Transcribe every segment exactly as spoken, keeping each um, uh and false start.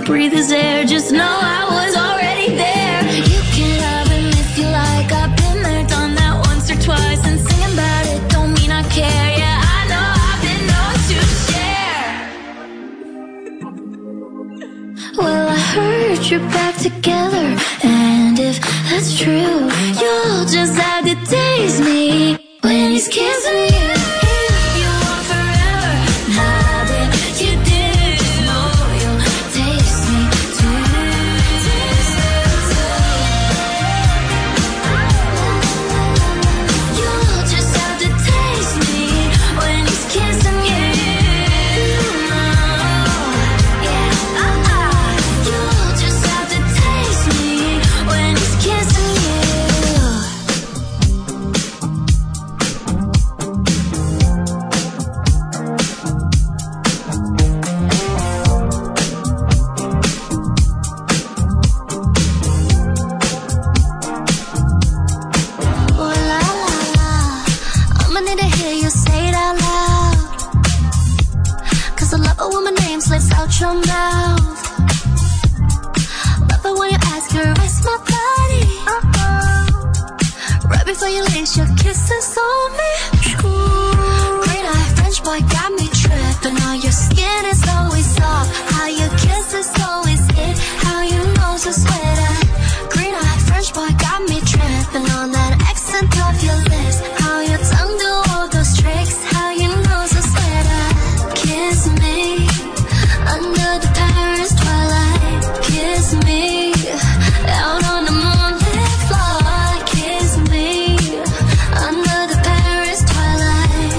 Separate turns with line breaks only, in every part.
breathe his air. Just know I was already there. You can love him if you like. I've been there, done that once or twice. And singing about it don't mean I care. Yeah, I know I've been known to share. Well, I heard you're back together, and if that's true, you'll just have to taste me when he's kissing you. Your mouth. Love it when you ask her, where's my body? Uh-oh. Right before you lace your kisses on me. Ooh. Green eye French boy got me tripping. On your skin is always soft. How you kiss is always it. How you know so sweater. Green eye French boy got me tripping. On that accent of your lips. How your tongue do all those tricks. How you know so sweater. Kiss me under the Paris twilight. Kiss me out on the moonlit floor. Kiss me under the Paris twilight.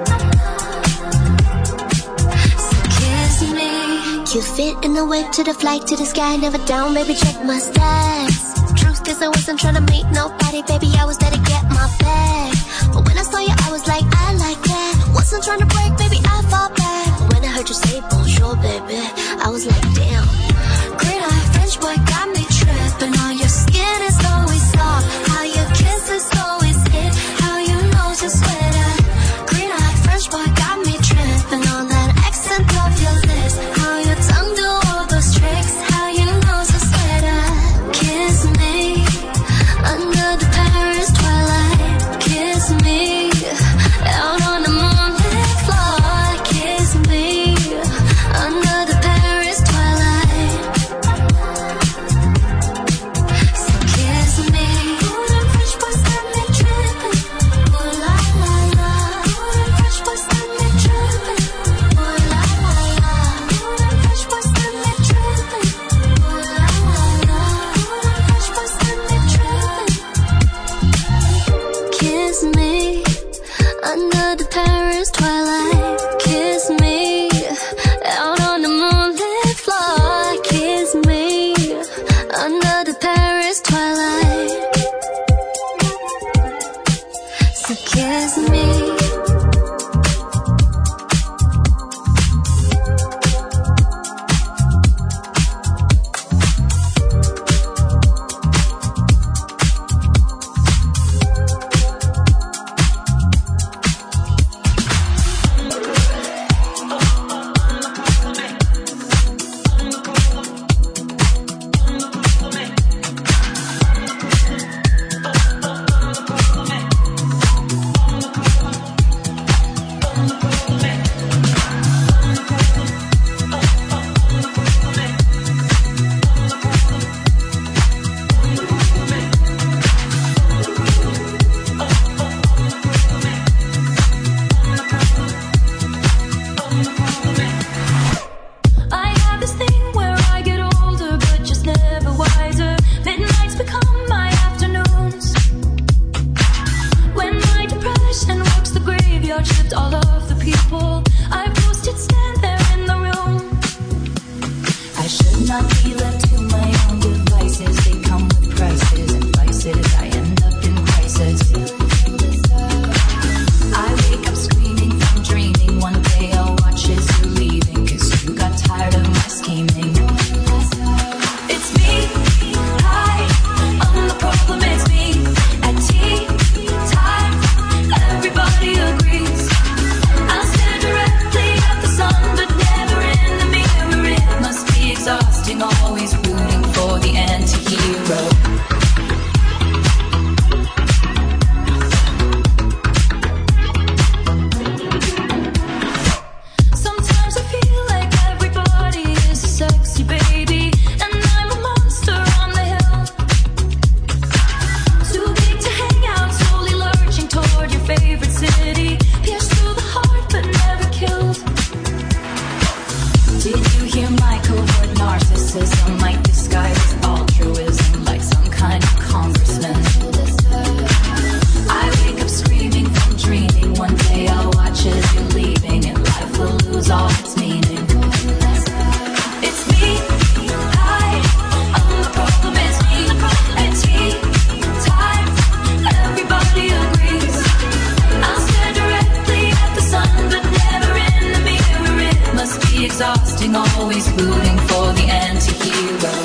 So kiss me. You fit in the whip to the flight to the sky. Never down, baby, check my stats. Truth is I wasn't trying to meet nobody, baby, I was there to get my bag. But when I saw you, I was like, I like that. Wasn't trying to break, baby, I fall back. But when I heard you say bonjour, baby, I was like, damn. Great eye French boy got me tripping. On your skin is always soft. How your kiss is always it. How you know so sweater. Green eye French boy got me tripping. On that accent of your lips. How your tongue do all those tricks. How you know so sweater. Kiss me under the Paris twilight. Kiss me out on the moonlit floor. Kiss me under the Paris twilight. So kiss me. Ooh, them French boys got me tripping. Ooh la la la. Ooh, them French boys got me tripping. Ooh la la la. Ooh, them French boys got me tripping. Ooh la la la. Ooh, them French boys got me tripping. Kiss me under the Paris twilight. Kiss me out on the moonlit floor. Kiss me under the Paris twilight. So kiss me.
always rooting for the anti-hero. Always rooting for the anti-hero.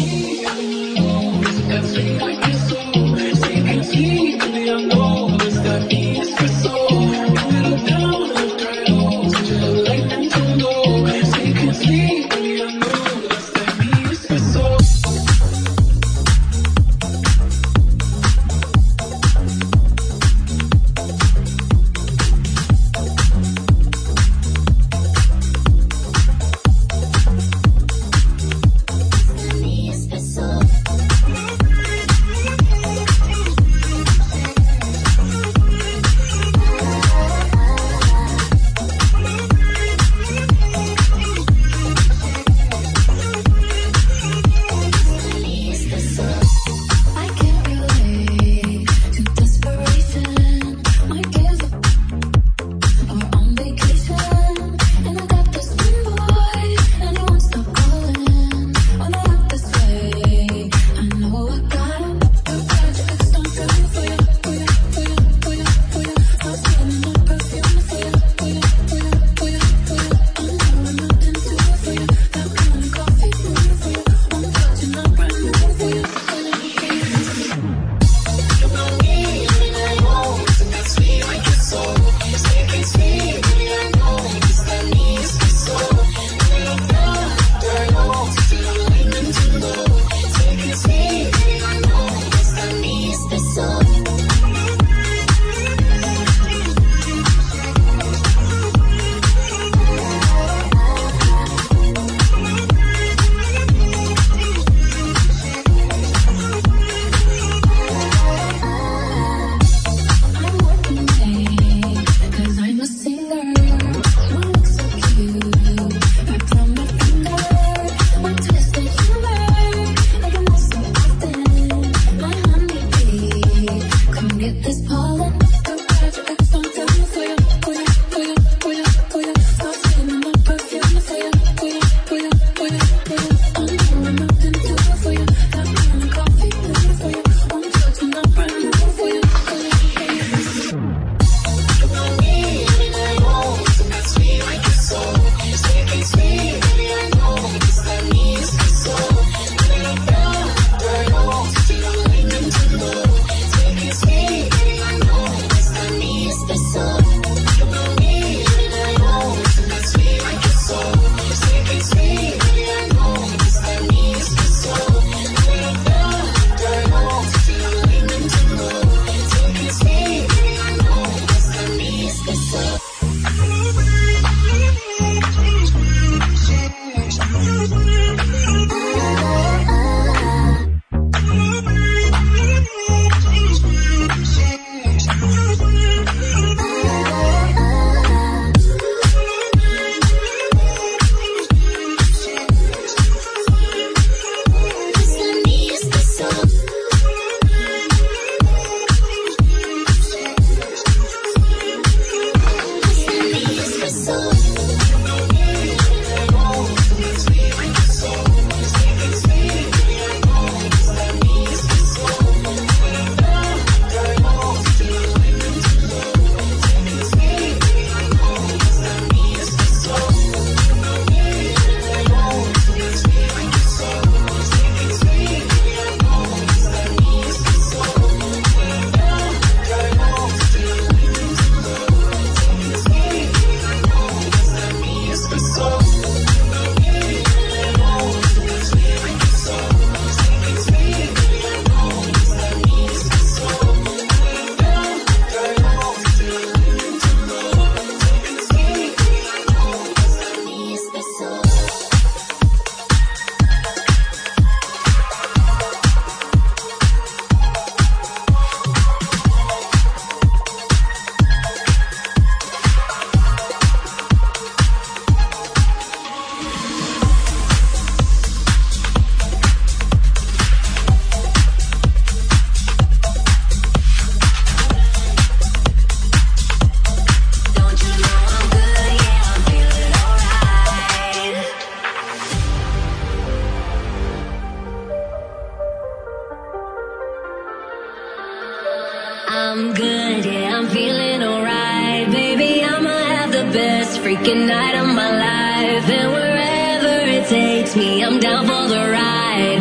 I'm good, yeah, I'm feeling alright. Baby, I'ma have the best freaking night of my life. And wherever it takes me, I'm down for the ride. Baby,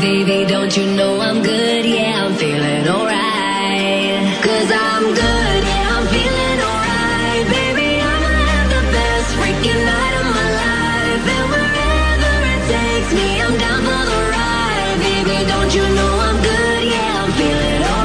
baby, don't you know I'm good? Yeah, I'm feeling alright. Cause I'm good, yeah, I'm feeling alright. Baby, I'ma have the best freaking night of my life. And wherever it takes me, I'm down for the ride. Baby, don't you know I'm good? Yeah, I'm feeling alright.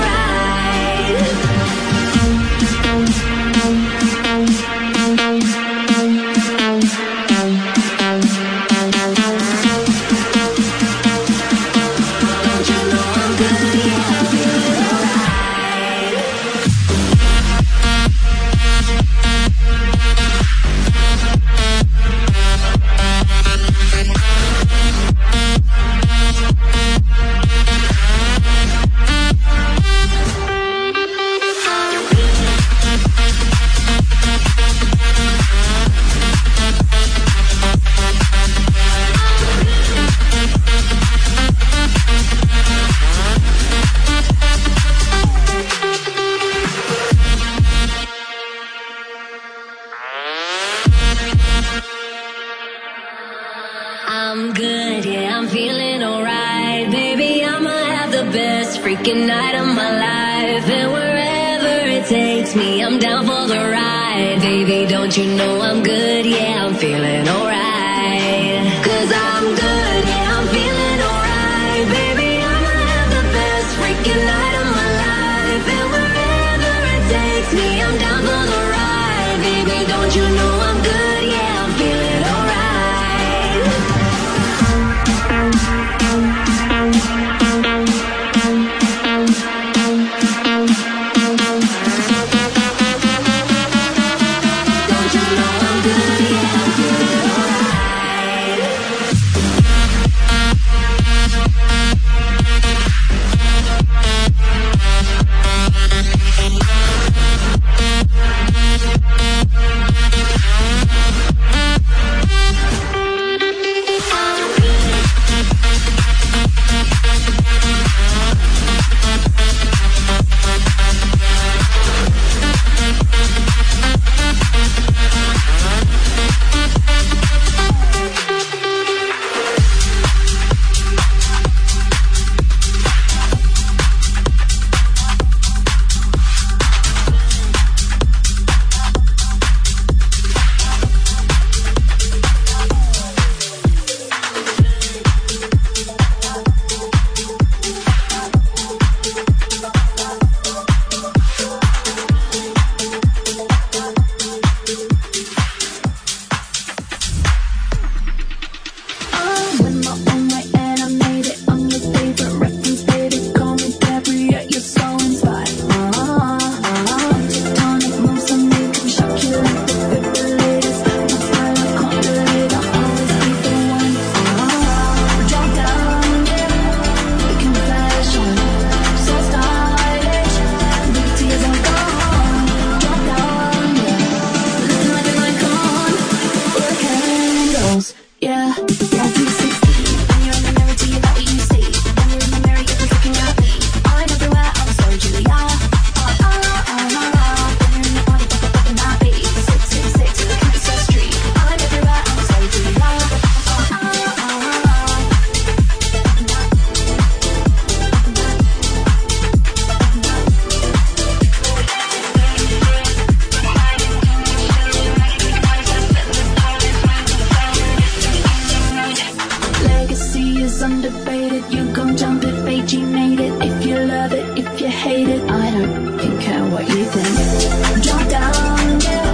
I'm good, yeah, I'm feeling alright. Baby, I'ma have the best freaking night of my life. And wherever it takes me, I'm down for the ride. Baby, don't you know I'm good? Yeah, I'm feeling alright. Cause I'm good, yeah, I'm feeling alright. Baby, I'ma have the best freaking night of my life. And wherever it takes me, I'm down for the ride. Baby, don't you know I'm good? Yeah, I'm feeling alright.
Hate it, I don't care what you think. Drop down, yeah.